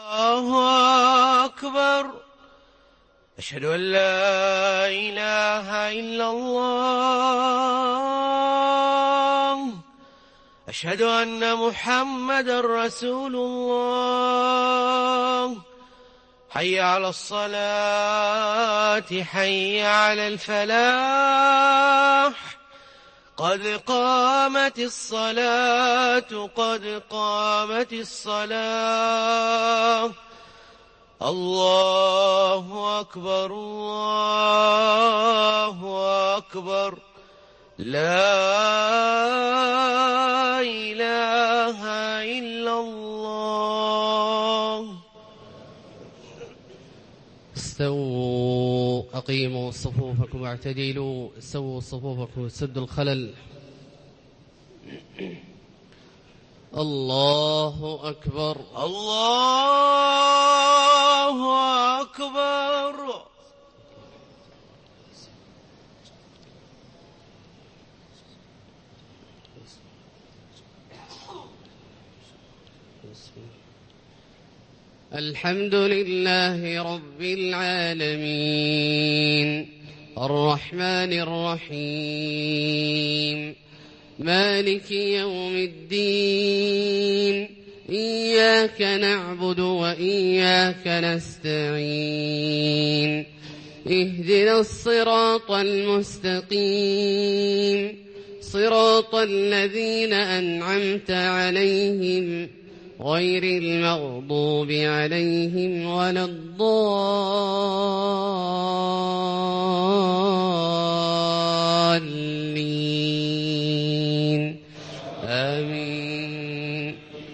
الله أكبر. أشهد أن لا إله إلا الله. أشهد أن محمدًا رسول الله. حي على الصلاة، حي على الفلاح. قد قامت الصلاة، قد قامت الصلاة. الله أكبر، الله أكبر. لا إله إلا الله. استووا، أقيموا صفوفكم واعتدلوا، سووا صفوفكم، سدوا الخلل. الله أكبر، الله أكبر. الحمد لله رب العالمين، الرحمن الرحيم، مالك يوم الدين. إياك نعبد وإياك نستعين. اهدنا الصراط المستقيم، صراط الذين أنعمت عليهم غير المغضوب عليهم ولا الضالين. آمين.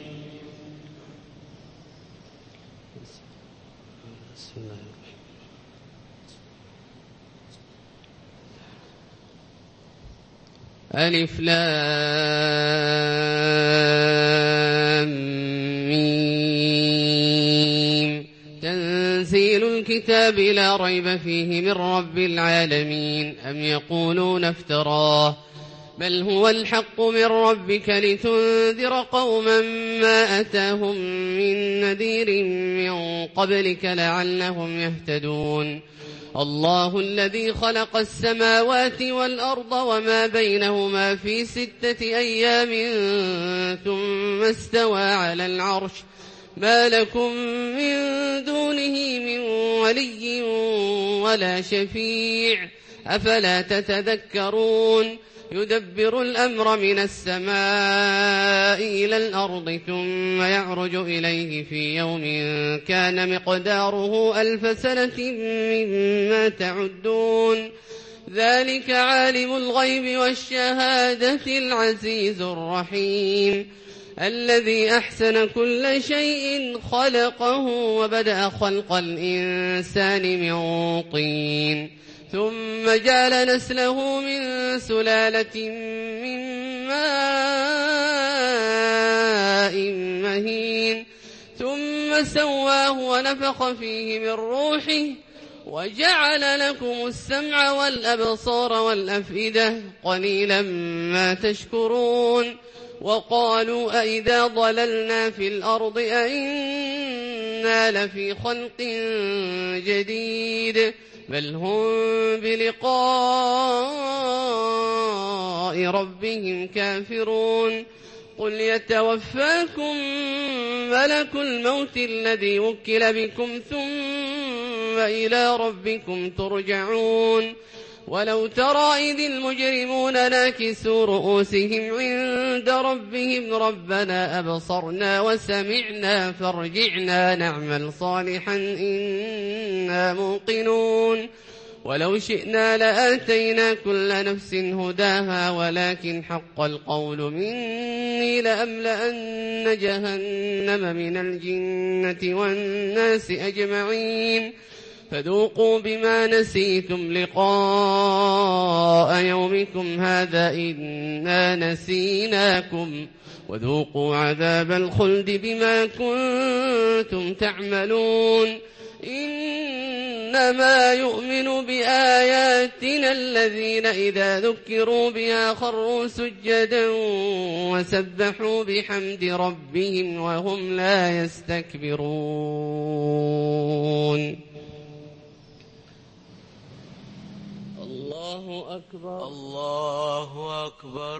ألف لام ميم. تنزيل الكتاب لا ريب فيه من رب العالمين. أم يقولون افتراه، بل هو الحق من ربك لتنذر قوما ما أتاهم من نذير من قبلك لعلهم يهتدون. الله الذي خلق السماوات والأرض وما بينهما في 6 أيام ثم استوى على العرش. ما لكم من دونه من ولي ولا شفيع، أفلا تتذكرون. يدبر الأمر من السماء إلى الأرض ثم يعرج إليه في يوم كان مقداره 1000 سنة مما تعدون. ذلك عالم الغيب والشهادة العزيز الرحيم، الذي أحسن كل شيء خلقه وبدأ خلق الإنسان من طين، ثم جعل نسله من سلالة من ماء مهين، ثم سواه ونفخ فيه من روحه وجعل لكم السمع والأبصار والأفئدة، قليلا ما تشكرون. وقالوا أئذا ضللنا في الأرض أئنا لفي خلق جديد، بل هم بلقاء ربهم كافرون. قل يتوفاكم ملك الموت الذي وكل بكم ثم إلى ربكم ترجعون. ولو ترى إذ المجرمون ناكسوا رؤوسهم عند ربهم ربنا أبصرنا وسمعنا فارجعنا نعمل صالحا إنا موقنون. ولو شئنا لآتينا كل نفس هداها ولكن حق القول مني لأملأن جهنم من الجنة والناس أجمعين. فذوقوا بما نسيتم لقاء يومكم هذا إنا نسيناكم وذوقوا عذاب الخلد بما كنتم تعملون إنما يؤمن بآياتنا الذين إذا ذكروا بها خروا سجدا وسبحوا بحمد ربهم وهم لا يستكبرون. الله أكبر. الله أكبر.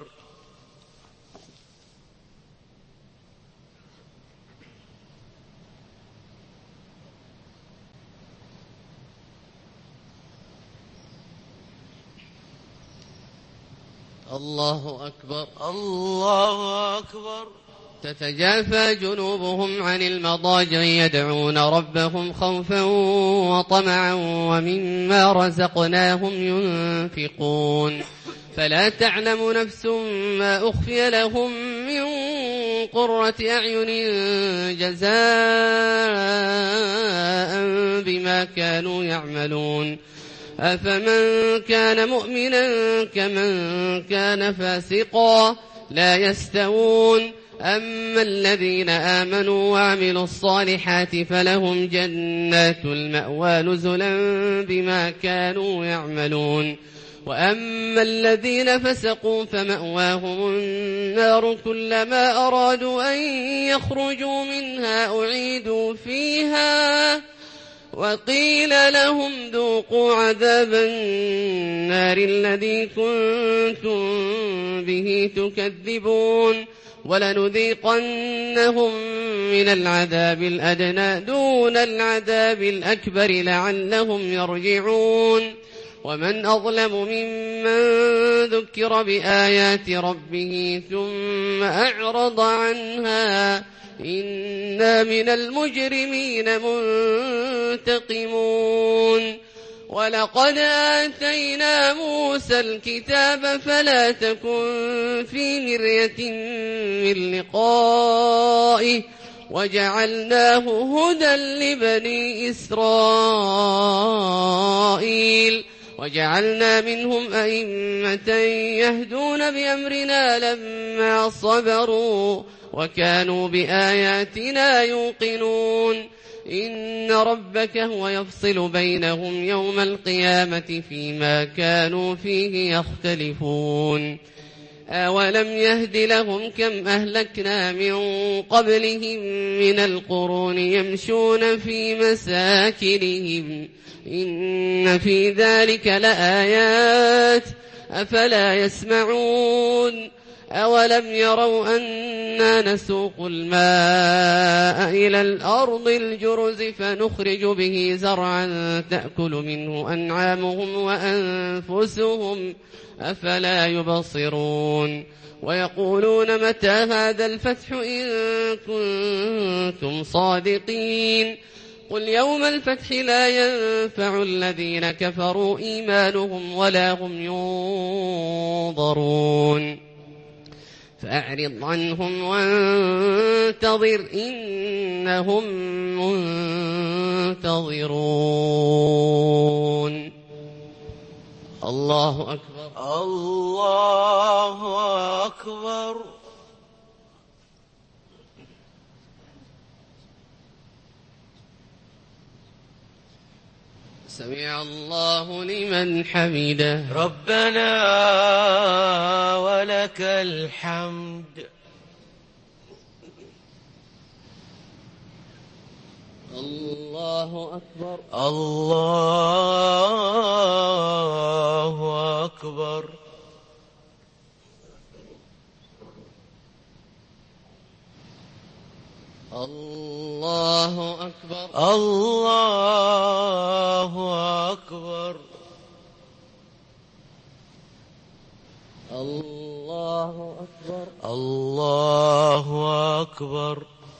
الله أكبر. الله أكبر. تتجافى جنوبهم عن المضاجع يدعون ربهم خوفا وطمعا ومما رزقناهم ينفقون فلا تعلم نفس ما أخفي لهم من قرة أعين جزاء بما كانوا يعملون أفمن كان مؤمنا كمن كان فاسقا لا يستوون أما الذين آمنوا وعملوا الصالحات فلهم جنات المأوى نزلا بما كانوا يعملون وأما الذين فسقوا فمأواهم النار كلما أرادوا أن يخرجوا منها أعيدوا فيها وقيل لهم ذوقوا عذاب النار الذي كنتم به تكذبون ولنذيقنهم من العذاب الأدنى دون العذاب الأكبر لعلهم يرجعون ومن أظلم ممن ذكر بآيات ربه ثم أعرض عنها إنا من المجرمين منتقمون ولقد آتينا موسى الكتاب فلا تكن في مرية من لقائه وجعلناه هدى لبني إسرائيل وجعلنا منهم أئمة يهدون بأمرنا لما صبروا وكانوا بآياتنا يوقنون إن ربك هو يفصل بينهم يوم القيامة فيما كانوا فيه يختلفون أولم يهد لهم كم أهلكنا من قبلهم من القرون يمشون في مساكنهم إن في ذلك لآيات أفلا يسمعون أولم يروا أنا نسوق الماء إلى الأرض الجرز فنخرج به زرعا تأكل منه أنعامهم وأنفسهم أفلا يبصرون ويقولون متى هذا الفتح إن كنتم صادقين قل يوم الفتح لا ينفع الذين كفروا إيمانهم ولا هم ينظرون فأعرض عنهم وانتظر إنهم منتظرون. الله أكبر. الله أكبر. سمع الله لمن حمده. ربنا ولك الحمد. الله أكبر. الله أكبر. الله أكبر. الله أكبر. الله أكبر. الله أكبر.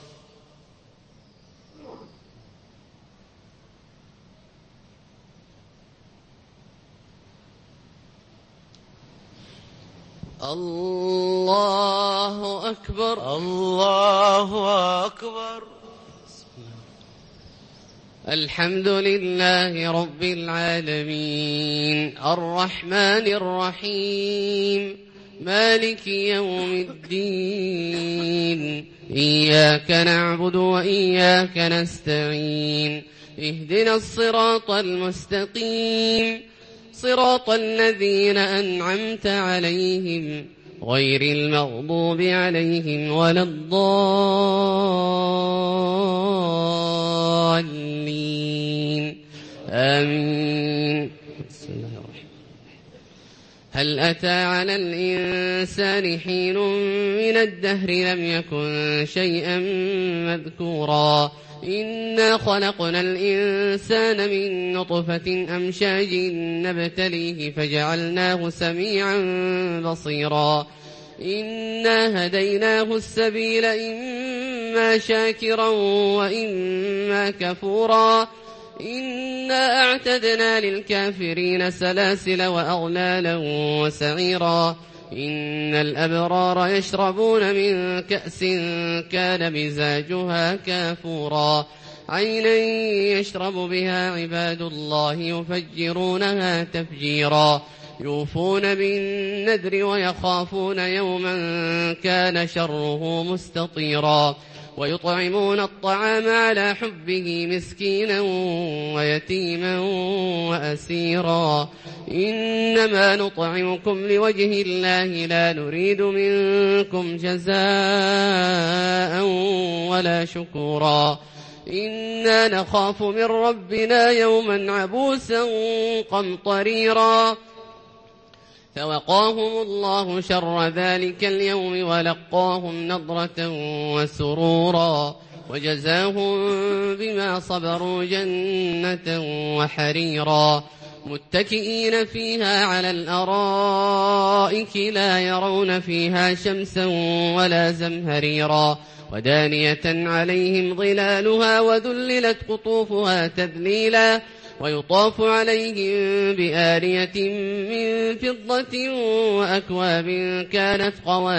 الله أكبر. الله أكبر. الحمد لله رب العالمين الرحمن الرحيم مالك يوم الدين إياك نعبد وإياك نستعين اهدنا الصراط المستقيم صراط الذين أنعمت عليهم غير المغضوب عليهم ولا الضالين آمين. بسم الله الرحمن الرحيم. هل أتى على الإنسان حين من الدهر لم يكن شيئا مذكورا إنا خلقنا الإنسان من نطفة أمشاج نبتليه فجعلناه سميعا بصيرا إنا هديناه السبيل إما شاكرا وإما كفورا إنا أعتدنا للكافرين سلاسل وأغلالا وسعيرا إن الأبرار يشربون من كأس كان مزاجها كافورا عينا يشرب بها عباد الله يفجرونها تفجيرا يوفون بالنذر ويخافون يوما كان شره مستطيرا ويطعمون الطعام على حبه مسكينا ويتيما وأسيرا إنما نطعمكم لوجه الله لا نريد منكم جزاء ولا شكورا إنا نخاف من ربنا يوما عبوسا قمطريرا فوقاهم الله شر ذلك اليوم ولقاهم نضرة وسرورا وجزاهم بما صبروا جنة وحريرا متكئين فيها على الأرائك لا يرون فيها شمسا ولا زمهريرا ودانية عليهم ظلالها وذللت قطوفها تذليلا ويطاف عليهم بآنية من فضة وأكواب كانت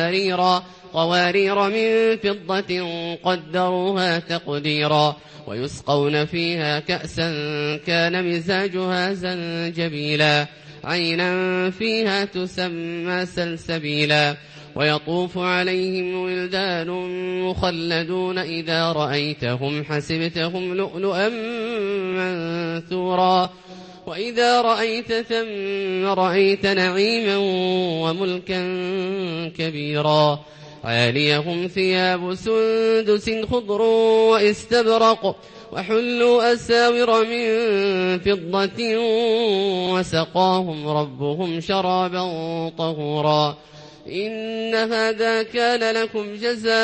قوارير من فضة قدروها تقديرا ويسقون فيها كأسا كان مزاجها زنجبيلا عينا فيها تسمى سلسبيلا ويطوف عليهم ولدان مخلدون إذا رأيتهم حسبتهم لؤلؤا منثورا وإذا رأيت ثم رأيت نعيما وملكا كبيرا عاليهم ثياب سندس خضر واستبرق وحلوا أساور من فضة وسقاهم ربهم شرابا طهورا إن هذا كان لكم جزاء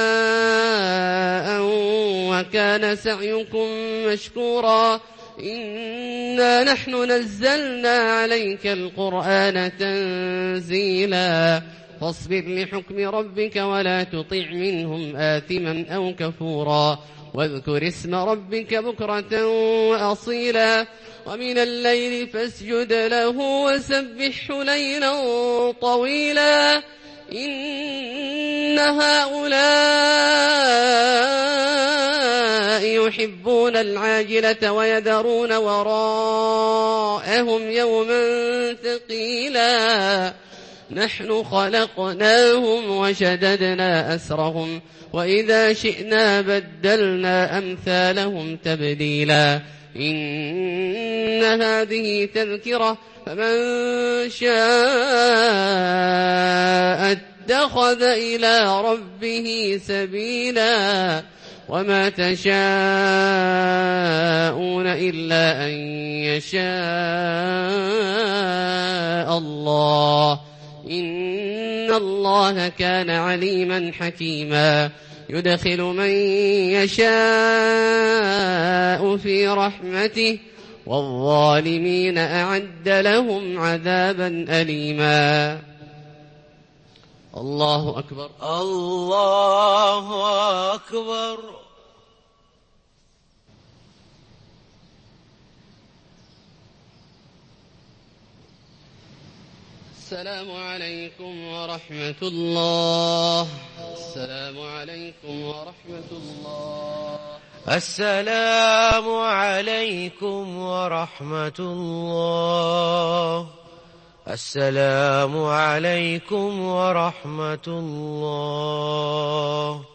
وكان سعيكم مشكورا إنا نحن نزلنا عليك القرآن تنزيلا فاصبر لحكم ربك ولا تطع منهم آثما أو كفورا واذكر اسم ربك بكرة وأصيلا ومن الليل فاسجد له وسبحه ليلا طويلا إن هؤلاء يحبون العاجلة ويذرون وراءهم يوما ثقيلا نحن خلقناهم وشددنا أسرهم وإذا شئنا بدلنا أمثالهم تبديلا إن هذه تذكرة فمن شاء اتخذ إلى ربه سبيلا وما تشاءون إلا أن يشاء الله إن الله كان عليما حكيما يدخل من يشاء في رحمته والظالمين أعد لهم عذابا أليما. الله أكبر الله أكبر. السلام عليكم ورحمة الله. السلام عليكم ورحمة الله. السلام عليكم ورحمة الله. السلام عليكم ورحمة الله.